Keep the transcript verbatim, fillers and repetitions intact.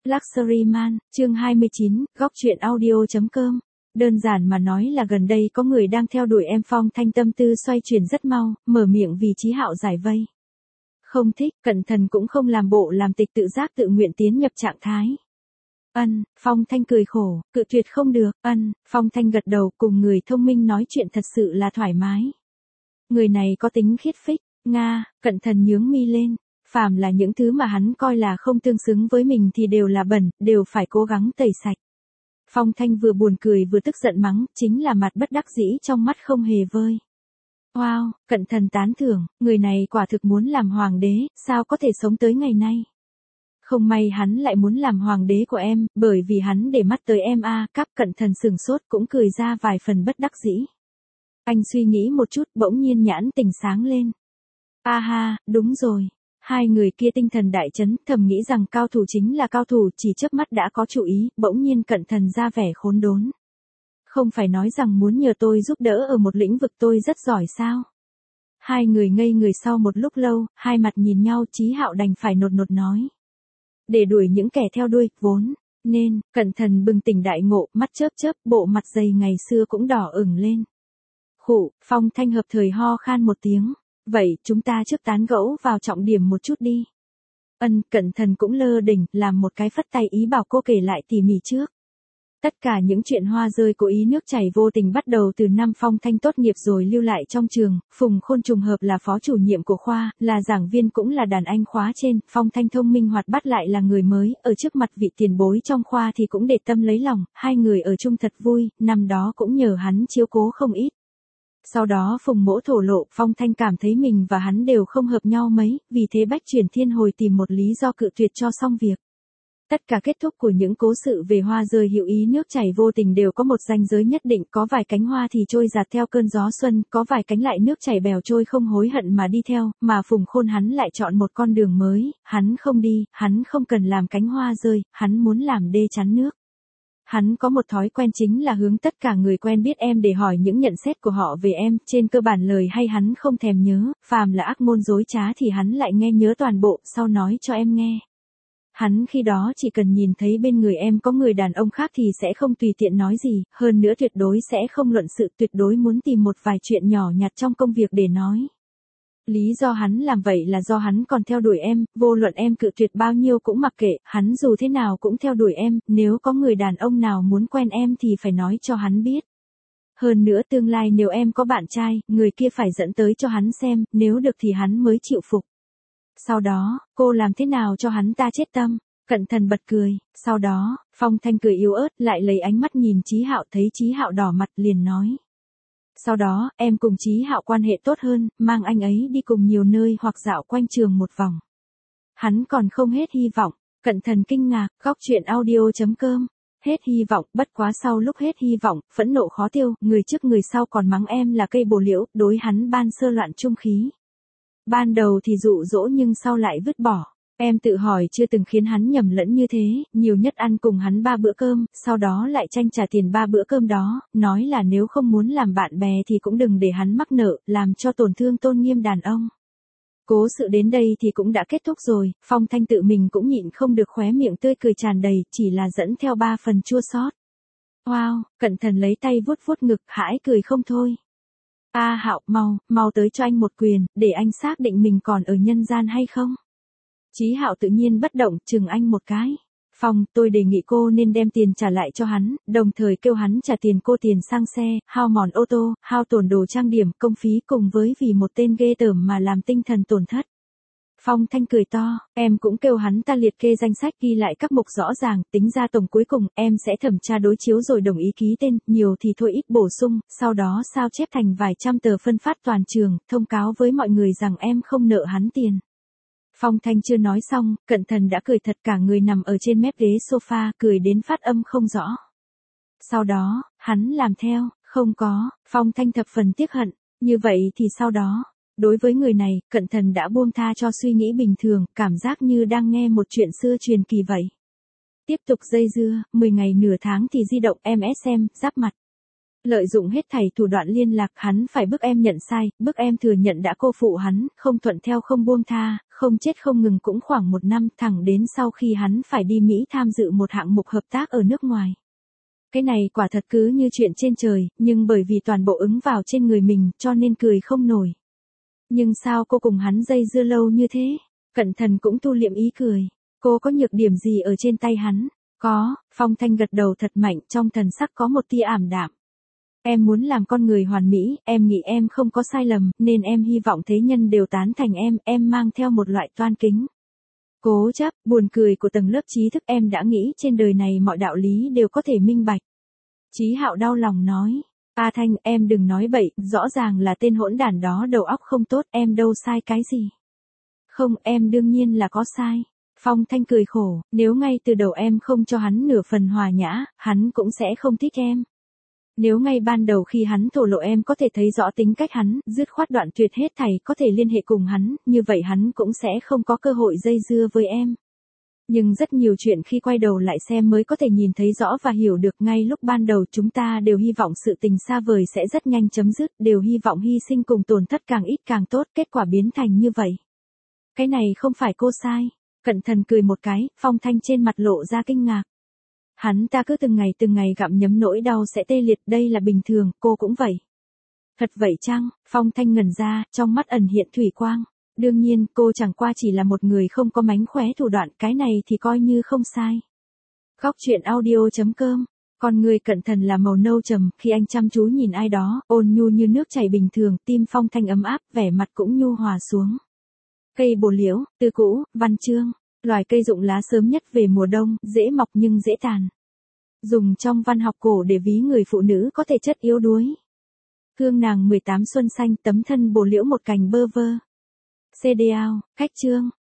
Luxury Man, chương hai mươi chín, góc truyện audio chấm com. Đơn giản mà nói là gần đây có người đang theo đuổi em. Phong Thanh tâm tư xoay chuyển rất mau, mở miệng vì Chí Hạo giải vây. Không thích, cẩn thận cũng không làm bộ làm tịch, tự giác tự nguyện tiến nhập trạng thái. Ân, Phong Thanh cười khổ, cự tuyệt không được. Ân, Phong Thanh gật đầu, cùng người thông minh nói chuyện thật sự là thoải mái. Người này có tính khiết phích, Nga, cẩn thận nhướng mi lên. Phàm là những thứ mà hắn coi là không tương xứng với mình thì đều là bẩn, đều phải cố gắng tẩy sạch. Phong Thanh vừa buồn cười vừa tức giận mắng, chính là mặt bất đắc dĩ trong mắt không hề vơi. Wow, cẩn thận tán thưởng, người này quả thực muốn làm hoàng đế, sao có thể sống tới ngày nay. Không may hắn lại muốn làm hoàng đế của em, bởi vì hắn để mắt tới em a. À, các cẩn thận sừng sốt cũng cười ra vài phần bất đắc dĩ. Anh suy nghĩ một chút, bỗng nhiên nhãn tình sáng lên. A ha, đúng rồi. Hai người kia tinh thần đại chấn, thầm nghĩ rằng cao thủ chính là cao thủ, chỉ chớp mắt đã có chủ ý, bỗng nhiên cẩn thận ra vẻ khốn đốn. Không phải nói rằng muốn nhờ tôi giúp đỡ ở một lĩnh vực tôi rất giỏi sao? Hai người ngây người sau một lúc lâu, hai mặt nhìn nhau, Chí Hạo đành phải nột nột nói. Để đuổi những kẻ theo đuôi, vốn, nên, cẩn thận bừng tỉnh đại ngộ, mắt chớp chớp, bộ mặt dày ngày xưa cũng đỏ ửng lên. Khụ, Phong Thanh hợp thời ho khan một tiếng. Vậy, chúng ta trước tán gẫu vào trọng điểm một chút đi. Ân, cẩn thận cũng lơ đỉnh, làm một cái phất tay ý bảo cô kể lại tỉ mỉ trước. Tất cả những chuyện hoa rơi cố ý nước chảy vô tình bắt đầu từ năm Phong Thanh tốt nghiệp rồi lưu lại trong trường. Phùng Khôn trùng hợp là phó chủ nhiệm của khoa, là giảng viên cũng là đàn anh khóa trên. Phong Thanh thông minh hoạt bát lại là người mới, ở trước mặt vị tiền bối trong khoa thì cũng để tâm lấy lòng. Hai người ở chung thật vui, năm đó cũng nhờ hắn chiếu cố không ít. Sau đó Phùng Mỗ thổ lộ, Phong Thanh cảm thấy mình và hắn đều không hợp nhau mấy, vì thế Bách Chuyển Thiên Hồi tìm một lý do cự tuyệt cho xong việc. Tất cả kết thúc của những cố sự về hoa rơi hữu ý nước chảy vô tình đều có một ranh giới nhất định, có vài cánh hoa thì trôi giạt theo cơn gió xuân, có vài cánh lại nước chảy bèo trôi không hối hận mà đi theo, mà Phùng Khôn hắn lại chọn một con đường mới, hắn không đi, hắn không cần làm cánh hoa rơi, hắn muốn làm đê chắn nước. Hắn có một thói quen chính là hướng tất cả người quen biết em để hỏi những nhận xét của họ về em, trên cơ bản lời hay hắn không thèm nhớ, phàm là ác môn dối trá thì hắn lại nghe nhớ toàn bộ, sau nói cho em nghe. Hắn khi đó chỉ cần nhìn thấy bên người em có người đàn ông khác thì sẽ không tùy tiện nói gì, hơn nữa tuyệt đối sẽ không luận sự, tuyệt đối muốn tìm một vài chuyện nhỏ nhặt trong công việc để nói. Lý do hắn làm vậy là do hắn còn theo đuổi em, vô luận em cự tuyệt bao nhiêu cũng mặc kệ, hắn dù thế nào cũng theo đuổi em, nếu có người đàn ông nào muốn quen em thì phải nói cho hắn biết. Hơn nữa tương lai nếu em có bạn trai, người kia phải dẫn tới cho hắn xem, nếu được thì hắn mới chịu phục. Sau đó, cô làm thế nào cho hắn ta chết tâm? Cẩn thận bật cười, sau đó, Phong Thanh cười yếu ớt, lại lấy ánh mắt nhìn Chí Hạo, thấy Chí Hạo đỏ mặt liền nói. Sau đó, em cùng Chí Hạo quan hệ tốt hơn, mang anh ấy đi cùng nhiều nơi hoặc dạo quanh trường một vòng. Hắn còn không hết hy vọng, cẩn thận kinh ngạc, góc truyện audio chấm com. Hết hy vọng, bất quá sau lúc hết hy vọng, phẫn nộ khó tiêu, người trước người sau còn mắng em là cây bồ liễu, đối hắn ban sơ loạn trung khí. Ban đầu thì dụ dỗ nhưng sau lại vứt bỏ. Em tự hỏi chưa từng khiến hắn nhầm lẫn như thế, nhiều nhất ăn cùng hắn ba bữa cơm, sau đó lại tranh trả tiền ba bữa cơm đó, nói là nếu không muốn làm bạn bè thì cũng đừng để hắn mắc nợ, làm cho tổn thương tôn nghiêm đàn ông. Cố sự đến đây thì cũng đã kết thúc rồi, Phong Thanh tự mình cũng nhịn không được khóe miệng tươi cười tràn đầy, chỉ là dẫn theo ba phần chua xót. Wow, cẩn thận lấy tay vuốt vuốt ngực, hãi cười không thôi. A Hạo, mau, mau tới cho anh một quyền, để anh xác định mình còn ở nhân gian hay không. Chí Hạo tự nhiên bất động, chừng anh một cái. Phong, tôi đề nghị cô nên đem tiền trả lại cho hắn, đồng thời kêu hắn trả tiền cô tiền xăng xe, hao mòn ô tô, hao tổn đồ trang điểm, công phí cùng với vì một tên ghê tởm mà làm tinh thần tổn thất. Phong Thanh cười to, em cũng kêu hắn ta liệt kê danh sách ghi lại các mục rõ ràng, tính ra tổng cuối cùng em sẽ thẩm tra đối chiếu rồi đồng ý ký tên, nhiều thì thôi ít bổ sung, sau đó sao chép thành vài trăm tờ phân phát toàn trường, thông cáo với mọi người rằng em không nợ hắn tiền. Phong Thanh chưa nói xong, cẩn thận đã cười thật, cả người nằm ở trên mép ghế sofa, cười đến phát âm không rõ. Sau đó, hắn làm theo, không có, Phong Thanh thập phần tiếc hận, như vậy thì sau đó, đối với người này, cẩn thận đã buông tha cho suy nghĩ bình thường, cảm giác như đang nghe một chuyện xưa truyền kỳ vậy. Tiếp tục dây dưa, mười ngày nửa tháng thì di động em ét em, giáp mặt. Lợi dụng hết thảy thủ đoạn liên lạc, hắn phải bức em nhận sai, bức em thừa nhận đã cô phụ hắn, không thuận theo không buông tha, không chết không ngừng cũng khoảng một năm, thẳng đến sau khi hắn phải đi Mỹ tham dự một hạng mục hợp tác ở nước ngoài. Cái này quả thật cứ như chuyện trên trời, nhưng bởi vì toàn bộ ứng vào trên người mình, cho nên cười không nổi. Nhưng sao cô cùng hắn dây dưa lâu như thế? Cẩn Thận cũng tu liệm ý cười. Cô có nhược điểm gì ở trên tay hắn? Có, Phong Thanh gật đầu thật mạnh, trong thần sắc có một tia ảm đạm. Em muốn làm con người hoàn mỹ, em nghĩ em không có sai lầm, nên em hy vọng thế nhân đều tán thành em, em mang theo một loại toan kính. Cố chấp, buồn cười của tầng lớp trí thức, em đã nghĩ trên đời này mọi đạo lý đều có thể minh bạch. Chí Hạo đau lòng nói, A Thanh, em đừng nói bậy, rõ ràng là tên hỗn đản đó đầu óc không tốt, em đâu sai cái gì. Không, em đương nhiên là có sai. Phong Thanh cười khổ, nếu ngay từ đầu em không cho hắn nửa phần hòa nhã, hắn cũng sẽ không thích em. Nếu ngay ban đầu khi hắn thổ lộ em có thể thấy rõ tính cách hắn, dứt khoát đoạn tuyệt hết thảy có thể liên hệ cùng hắn, như vậy hắn cũng sẽ không có cơ hội dây dưa với em. Nhưng rất nhiều chuyện khi quay đầu lại xem mới có thể nhìn thấy rõ và hiểu được, ngay lúc ban đầu chúng ta đều hy vọng sự tình xa vời sẽ rất nhanh chấm dứt, đều hy vọng hy sinh cùng tổn thất càng ít càng tốt, kết quả biến thành như vậy. Cái này không phải cô sai. Cẩn Thận cười một cái, Phong Thanh trên mặt lộ ra kinh ngạc. Hắn ta cứ từng ngày từng ngày gặm nhấm nỗi đau sẽ tê liệt, đây là bình thường, cô cũng vậy. Thật vậy chăng? Phong Thanh ngẩn ra, trong mắt ẩn hiện thủy quang. Đương nhiên, cô chẳng qua chỉ là một người không có mánh khóe thủ đoạn, cái này thì coi như không sai. Góc truyện audio chấm com. Con người Cẩn Thận là màu nâu trầm, khi anh chăm chú nhìn ai đó, ôn nhu như nước chảy bình thường, tim Phong Thanh ấm áp, vẻ mặt cũng nhu hòa xuống. Cây bồ liễu, Tư Cũ, Văn Chương, loài cây rụng lá sớm nhất về mùa đông, dễ mọc nhưng dễ tàn. Dùng trong văn học cổ để ví người phụ nữ có thể chất yếu đuối. Thương nàng mười tám xuân xanh, tấm thân bồ liễu một cành bơ vơ. xê đê ao, cách chương.